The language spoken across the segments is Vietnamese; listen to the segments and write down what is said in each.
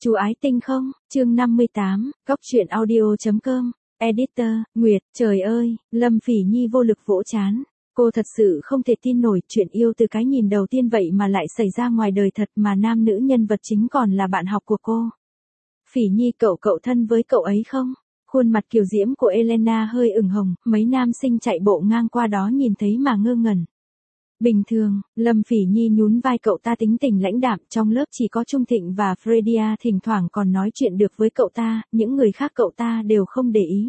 Chú ái tinh không? Chương 58, Góc truyện audio.com, Editor, Nguyệt, trời ơi, Lâm Phỉ Nhi vô lực vỗ trán. Cô thật sự không thể tin nổi chuyện yêu từ cái nhìn đầu tiên vậy mà lại xảy ra ngoài đời thật mà nam nữ nhân vật chính còn là bạn học của cô. Phỉ Nhi cậu thân với cậu ấy không? Khuôn mặt kiều diễm của Elena hơi ửng hồng, mấy nam sinh chạy bộ ngang qua đó nhìn thấy mà ngơ ngẩn. Bình thường, Lâm Phỉ Nhi nhún vai cậu ta tính tình lãnh đạm, trong lớp chỉ có Trung Thịnh và Fredia thỉnh thoảng còn nói chuyện được với cậu ta, những người khác cậu ta đều không để ý.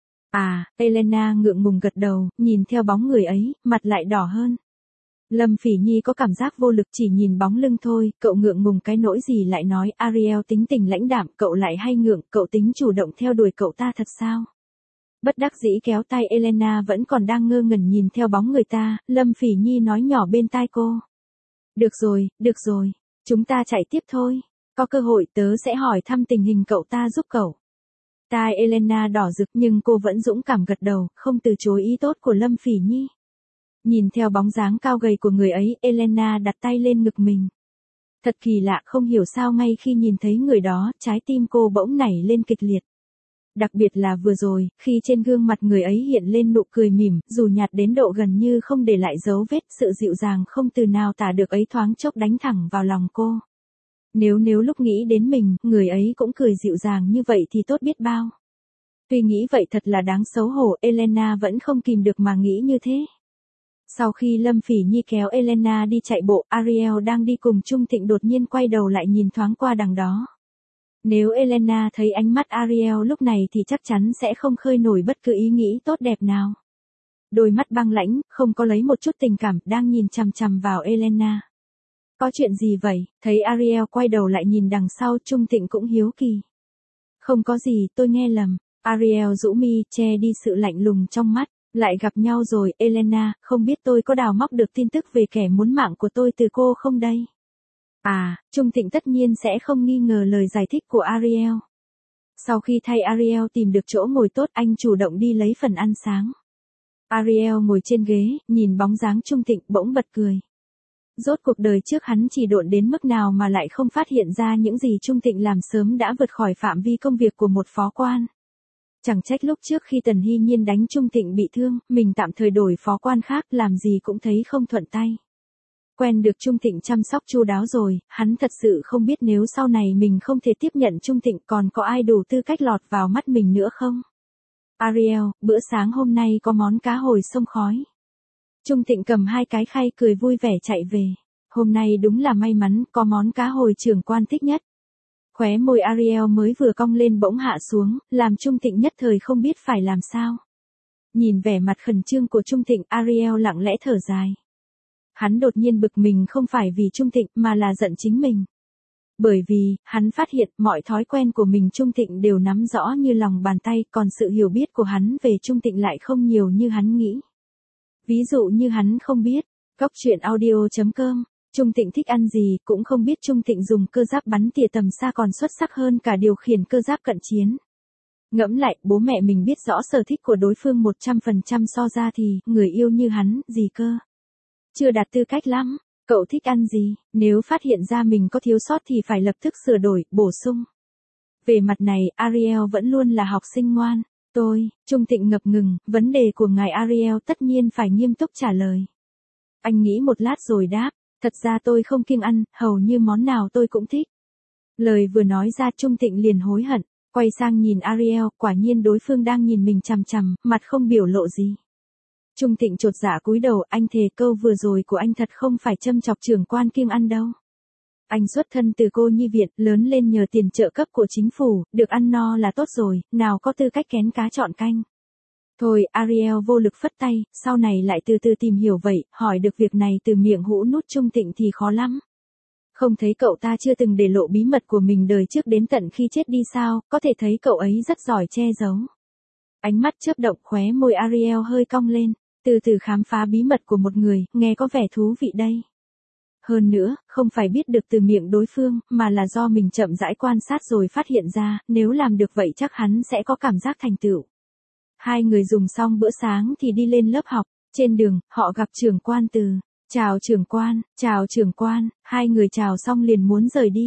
À, Elena ngượng ngùng gật đầu, nhìn theo bóng người ấy, mặt lại đỏ hơn. Lâm Phỉ Nhi có cảm giác vô lực chỉ nhìn bóng lưng thôi, cậu ngượng ngùng cái nỗi gì lại nói Ariel tính tình lãnh đạm, cậu lại hay ngượng, cậu tính chủ động theo đuổi cậu ta thật sao? Bất đắc dĩ kéo tay Elena vẫn còn đang ngơ ngẩn nhìn theo bóng người ta, Lâm Phỉ Nhi nói nhỏ bên tai cô. Được rồi, chúng ta chạy tiếp thôi, có cơ hội tớ sẽ hỏi thăm tình hình cậu ta giúp cậu. Tai Elena đỏ rực nhưng cô vẫn dũng cảm gật đầu, không từ chối ý tốt của Lâm Phỉ Nhi. Nhìn theo bóng dáng cao gầy của người ấy, Elena đặt tay lên ngực mình. Thật kỳ lạ, không hiểu sao ngay khi nhìn thấy người đó, trái tim cô bỗng nảy lên kịch liệt. Đặc biệt là vừa rồi, khi trên gương mặt người ấy hiện lên nụ cười mỉm, dù nhạt đến độ gần như không để lại dấu vết, sự dịu dàng không từ nào tả được ấy thoáng chốc đánh thẳng vào lòng cô. Nếu lúc nghĩ đến mình, người ấy cũng cười dịu dàng như vậy thì tốt biết bao. Tuy nghĩ vậy thật là đáng xấu hổ, Elena vẫn không kìm được mà nghĩ như thế. Sau khi Lâm Phỉ Nhi kéo Elena đi chạy bộ, Ariel đang đi cùng Trung Thịnh đột nhiên quay đầu lại nhìn thoáng qua đằng đó. Nếu Elena thấy ánh mắt Ariel lúc này thì chắc chắn sẽ không khơi nổi bất cứ ý nghĩ tốt đẹp nào. Đôi mắt băng lãnh, không có lấy một chút tình cảm, đang nhìn chằm chằm vào Elena. Có chuyện gì vậy? Thấy Ariel quay đầu lại nhìn đằng sau, Trung Thịnh cũng hiếu kỳ. Không có gì, tôi nghe lầm. Ariel rũ mi, che đi sự lạnh lùng trong mắt. Lại gặp nhau rồi, Elena, không biết tôi có đào móc được tin tức về kẻ muốn mạng của tôi từ cô không đây? À, Trung Thịnh tất nhiên sẽ không nghi ngờ lời giải thích của Ariel. Sau khi thay Ariel tìm được chỗ ngồi tốt, anh chủ động đi lấy phần ăn sáng. Ariel ngồi trên ghế, nhìn bóng dáng Trung Thịnh bỗng bật cười. Rốt cuộc đời trước hắn chỉ độn đến mức nào mà lại không phát hiện ra những gì Trung Thịnh làm sớm đã vượt khỏi phạm vi công việc của một phó quan. Chẳng trách lúc trước khi Tần Hy Nhiên đánh Trung Thịnh bị thương, mình tạm thời đổi phó quan khác, làm gì cũng thấy không thuận tay. Quen được Trung Thịnh chăm sóc chu đáo rồi, hắn thật sự không biết nếu sau này mình không thể tiếp nhận Trung Thịnh còn có ai đủ tư cách lọt vào mắt mình nữa không? Ariel, bữa sáng hôm nay có món cá hồi sông khói. Trung Thịnh cầm hai cái khay cười vui vẻ chạy về. Hôm nay đúng là may mắn, có món cá hồi trưởng quan thích nhất. Khóe môi Ariel mới vừa cong lên bỗng hạ xuống, làm Trung Thịnh nhất thời không biết phải làm sao. Nhìn vẻ mặt khẩn trương của Trung Thịnh, Ariel lặng lẽ thở dài. Hắn đột nhiên bực mình không phải vì Trung Thịnh mà là giận chính mình. Bởi vì, hắn phát hiện mọi thói quen của mình Trung Thịnh đều nắm rõ như lòng bàn tay, còn sự hiểu biết của hắn về Trung Thịnh lại không nhiều như hắn nghĩ. Ví dụ như hắn không biết, Góc truyện audio.com, Trung Thịnh thích ăn gì, cũng không biết Trung Thịnh dùng cơ giáp bắn tỉa tầm xa còn xuất sắc hơn cả điều khiển cơ giáp cận chiến. Ngẫm lại, bố mẹ mình biết rõ sở thích của đối phương 100% so ra thì, người yêu như hắn, gì cơ? Chưa đạt tư cách lắm, cậu thích ăn gì, nếu phát hiện ra mình có thiếu sót thì phải lập tức sửa đổi, bổ sung. Về mặt này, Ariel vẫn luôn là học sinh ngoan. Trung Thịnh ngập ngừng, vấn đề của ngài Ariel tất nhiên phải nghiêm túc trả lời. Anh nghĩ một lát rồi đáp, thật ra tôi không kiêng ăn, hầu như món nào tôi cũng thích. Lời vừa nói ra Trung Thịnh liền hối hận, quay sang nhìn Ariel, quả nhiên đối phương đang nhìn mình chằm chằm, mặt không biểu lộ gì. Trung Thịnh chột dạ cúi đầu, anh thề câu vừa rồi của anh thật không phải châm chọc trưởng quan kiêng ăn đâu. Anh xuất thân từ cô nhi viện, lớn lên nhờ tiền trợ cấp của chính phủ, được ăn no là tốt rồi, nào có tư cách kén cá chọn canh. Thôi, Ariel vô lực phất tay, sau này lại từ từ tìm hiểu vậy, hỏi được việc này từ miệng hũ nút Trung Thịnh thì khó lắm. Không thấy cậu ta chưa từng để lộ bí mật của mình đời trước đến tận khi chết đi sao, có thể thấy cậu ấy rất giỏi che giấu. Ánh mắt chớp động, khóe môi Ariel hơi cong lên, từ từ khám phá bí mật của một người, nghe có vẻ thú vị đây. Hơn nữa, không phải biết được từ miệng đối phương, mà là do mình chậm rãi quan sát rồi phát hiện ra, nếu làm được vậy chắc hắn sẽ có cảm giác thành tựu. Hai người dùng xong bữa sáng thì đi lên lớp học, trên đường, họ gặp trưởng quan Từ. Chào trưởng quan, hai người chào xong liền muốn rời đi.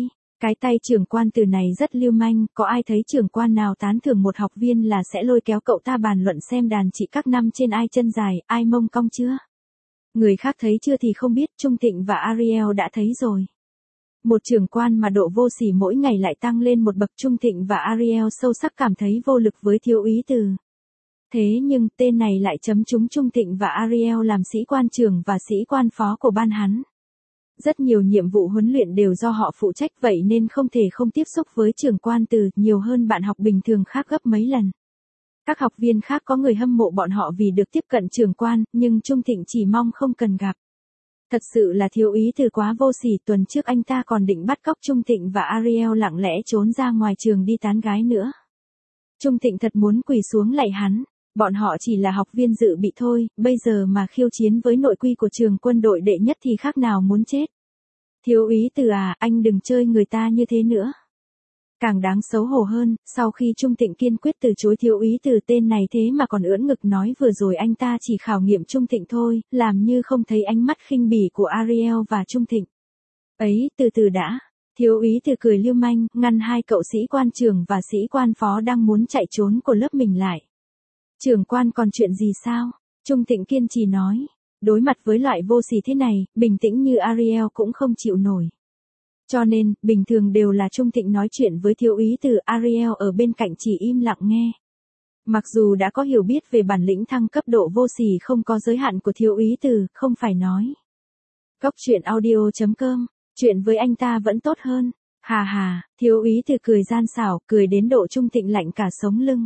Cái tay trưởng quan từ này rất lưu manh, có ai thấy trưởng quan nào tán thưởng một học viên là sẽ lôi kéo cậu ta bàn luận xem đàn chị các năm trên ai chân dài, ai mông cong chưa? Người khác thấy chưa thì không biết, Trung Thịnh và Ariel đã thấy rồi. Một trưởng quan mà độ vô sỉ mỗi ngày lại tăng lên một bậc. Trung Thịnh và Ariel sâu sắc cảm thấy vô lực với thiếu úy Từ. Thế nhưng tên này lại chấm trúng Trung Thịnh và Ariel làm sĩ quan trưởng và sĩ quan phó của ban hắn. Rất nhiều nhiệm vụ huấn luyện đều do họ phụ trách, vậy nên không thể không tiếp xúc với trưởng quan Từ nhiều hơn bạn học bình thường khác gấp mấy lần. Các học viên khác có người hâm mộ bọn họ vì được tiếp cận trưởng quan, nhưng Trung Thịnh chỉ mong không cần gặp. Thật sự là thiếu úy Từ quá vô sỉ, tuần trước anh ta còn định bắt cóc Trung Thịnh và Ariel lặng lẽ trốn ra ngoài trường đi tán gái nữa. Trung Thịnh thật muốn quỳ xuống lạy hắn, bọn họ chỉ là học viên dự bị thôi, bây giờ mà khiêu chiến với nội quy của trường quân đội đệ nhất thì khác nào muốn chết. Thiếu úy Từ à, anh đừng chơi người ta như thế nữa. Càng đáng xấu hổ hơn, sau khi Trung Thịnh kiên quyết từ chối thiếu úy Từ tên này thế mà còn ưỡn ngực nói vừa rồi anh ta chỉ khảo nghiệm Trung Thịnh thôi, làm như không thấy ánh mắt khinh bỉ của Ariel và Trung Thịnh. Ấy, từ từ đã. Thiếu úy Từ cười lưu manh, ngăn hai cậu sĩ quan trưởng và sĩ quan phó đang muốn chạy trốn của lớp mình lại. Trưởng quan còn chuyện gì sao? Trung Thịnh kiên trì nói. Đối mặt với loại vô sỉ thế này, bình tĩnh như Ariel cũng không chịu nổi. Cho nên, bình thường đều là Trung Thịnh nói chuyện với thiếu úy Từ, Ariel ở bên cạnh chỉ im lặng nghe. Mặc dù đã có hiểu biết về bản lĩnh thăng cấp độ vô sỉ không có giới hạn của thiếu úy Từ, không phải nói. Góc truyện audio.com, chuyện với anh ta vẫn tốt hơn. Hà hà, thiếu úy Từ cười gian xảo, cười đến độ Trung Thịnh lạnh cả sống lưng.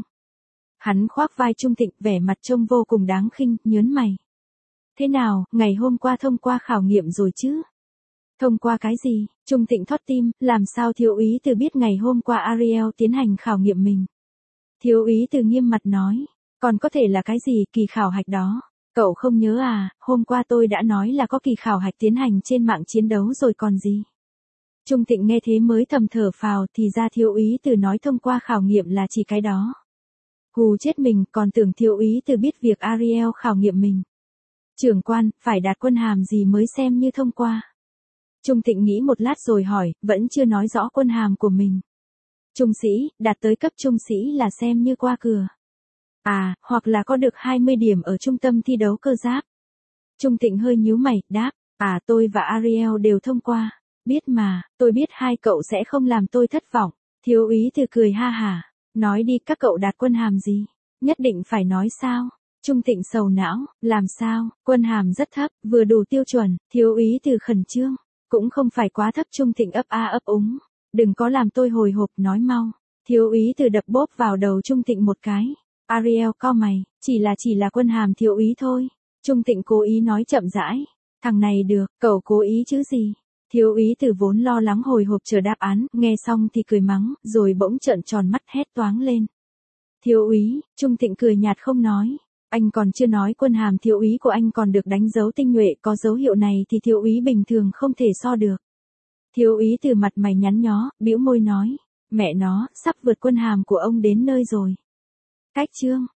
Hắn khoác vai Trung Thịnh, vẻ mặt trông vô cùng đáng khinh, nhớn mày. Thế nào, ngày hôm qua thông qua khảo nghiệm rồi chứ? Thông qua cái gì? Trung Thịnh thót tim, làm sao thiếu úy Từ biết ngày hôm qua Ariel tiến hành khảo nghiệm mình? Thiếu úy Từ nghiêm mặt nói, còn có thể là cái gì, kỳ khảo hạch đó? Cậu không nhớ à, hôm qua tôi đã nói là có kỳ khảo hạch tiến hành trên mạng chiến đấu rồi còn gì? Trung Thịnh nghe thế mới thầm thở phào, thì ra thiếu úy Từ nói thông qua khảo nghiệm là chỉ cái đó. Hù chết mình, còn tưởng thiếu úy Từ biết việc Ariel khảo nghiệm mình. Trưởng quan, phải đạt quân hàm gì mới xem như thông qua? Trung Thịnh nghĩ một lát rồi hỏi, vẫn chưa nói rõ quân hàm của mình. Trung sĩ, đạt tới cấp trung sĩ là xem như qua cửa. À, hoặc là có được 20 điểm ở trung tâm thi đấu cơ giáp. Trung Thịnh hơi nhíu mày, đáp, à tôi và Ariel đều thông qua. Biết mà, tôi biết hai cậu sẽ không làm tôi thất vọng. Thiếu úy Từ cười ha hả, nói đi các cậu đạt quân hàm gì? Nhất định phải nói sao? Trung Thịnh sầu não, làm sao, quân hàm rất thấp, vừa đủ tiêu chuẩn, thiếu úy Từ khẩn trương. Cũng không phải quá thấp. Trung Thịnh ấp a ấp úng. Đừng có làm tôi hồi hộp, nói mau. Thiếu úy Từ đập bốp vào đầu Trung Thịnh một cái. Ariel cau mày, chỉ là quân hàm thiếu úy thôi. Trung Thịnh cố ý nói chậm rãi. Thằng này được, cậu cố ý chứ gì. Thiếu úy Từ vốn lo lắng hồi hộp chờ đáp án, nghe xong thì cười mắng, rồi bỗng trợn tròn mắt hét toáng lên. Thiếu úy, Trung Thịnh cười nhạt không nói. Anh còn chưa nói quân hàm thiếu úy của anh còn được đánh dấu tinh nhuệ, có dấu hiệu này thì thiếu úy bình thường không thể so được. Thiếu úy Từ mặt mày nhắn nhó, bĩu môi nói, mẹ nó, sắp vượt quân hàm của ông đến nơi rồi. Cách chương.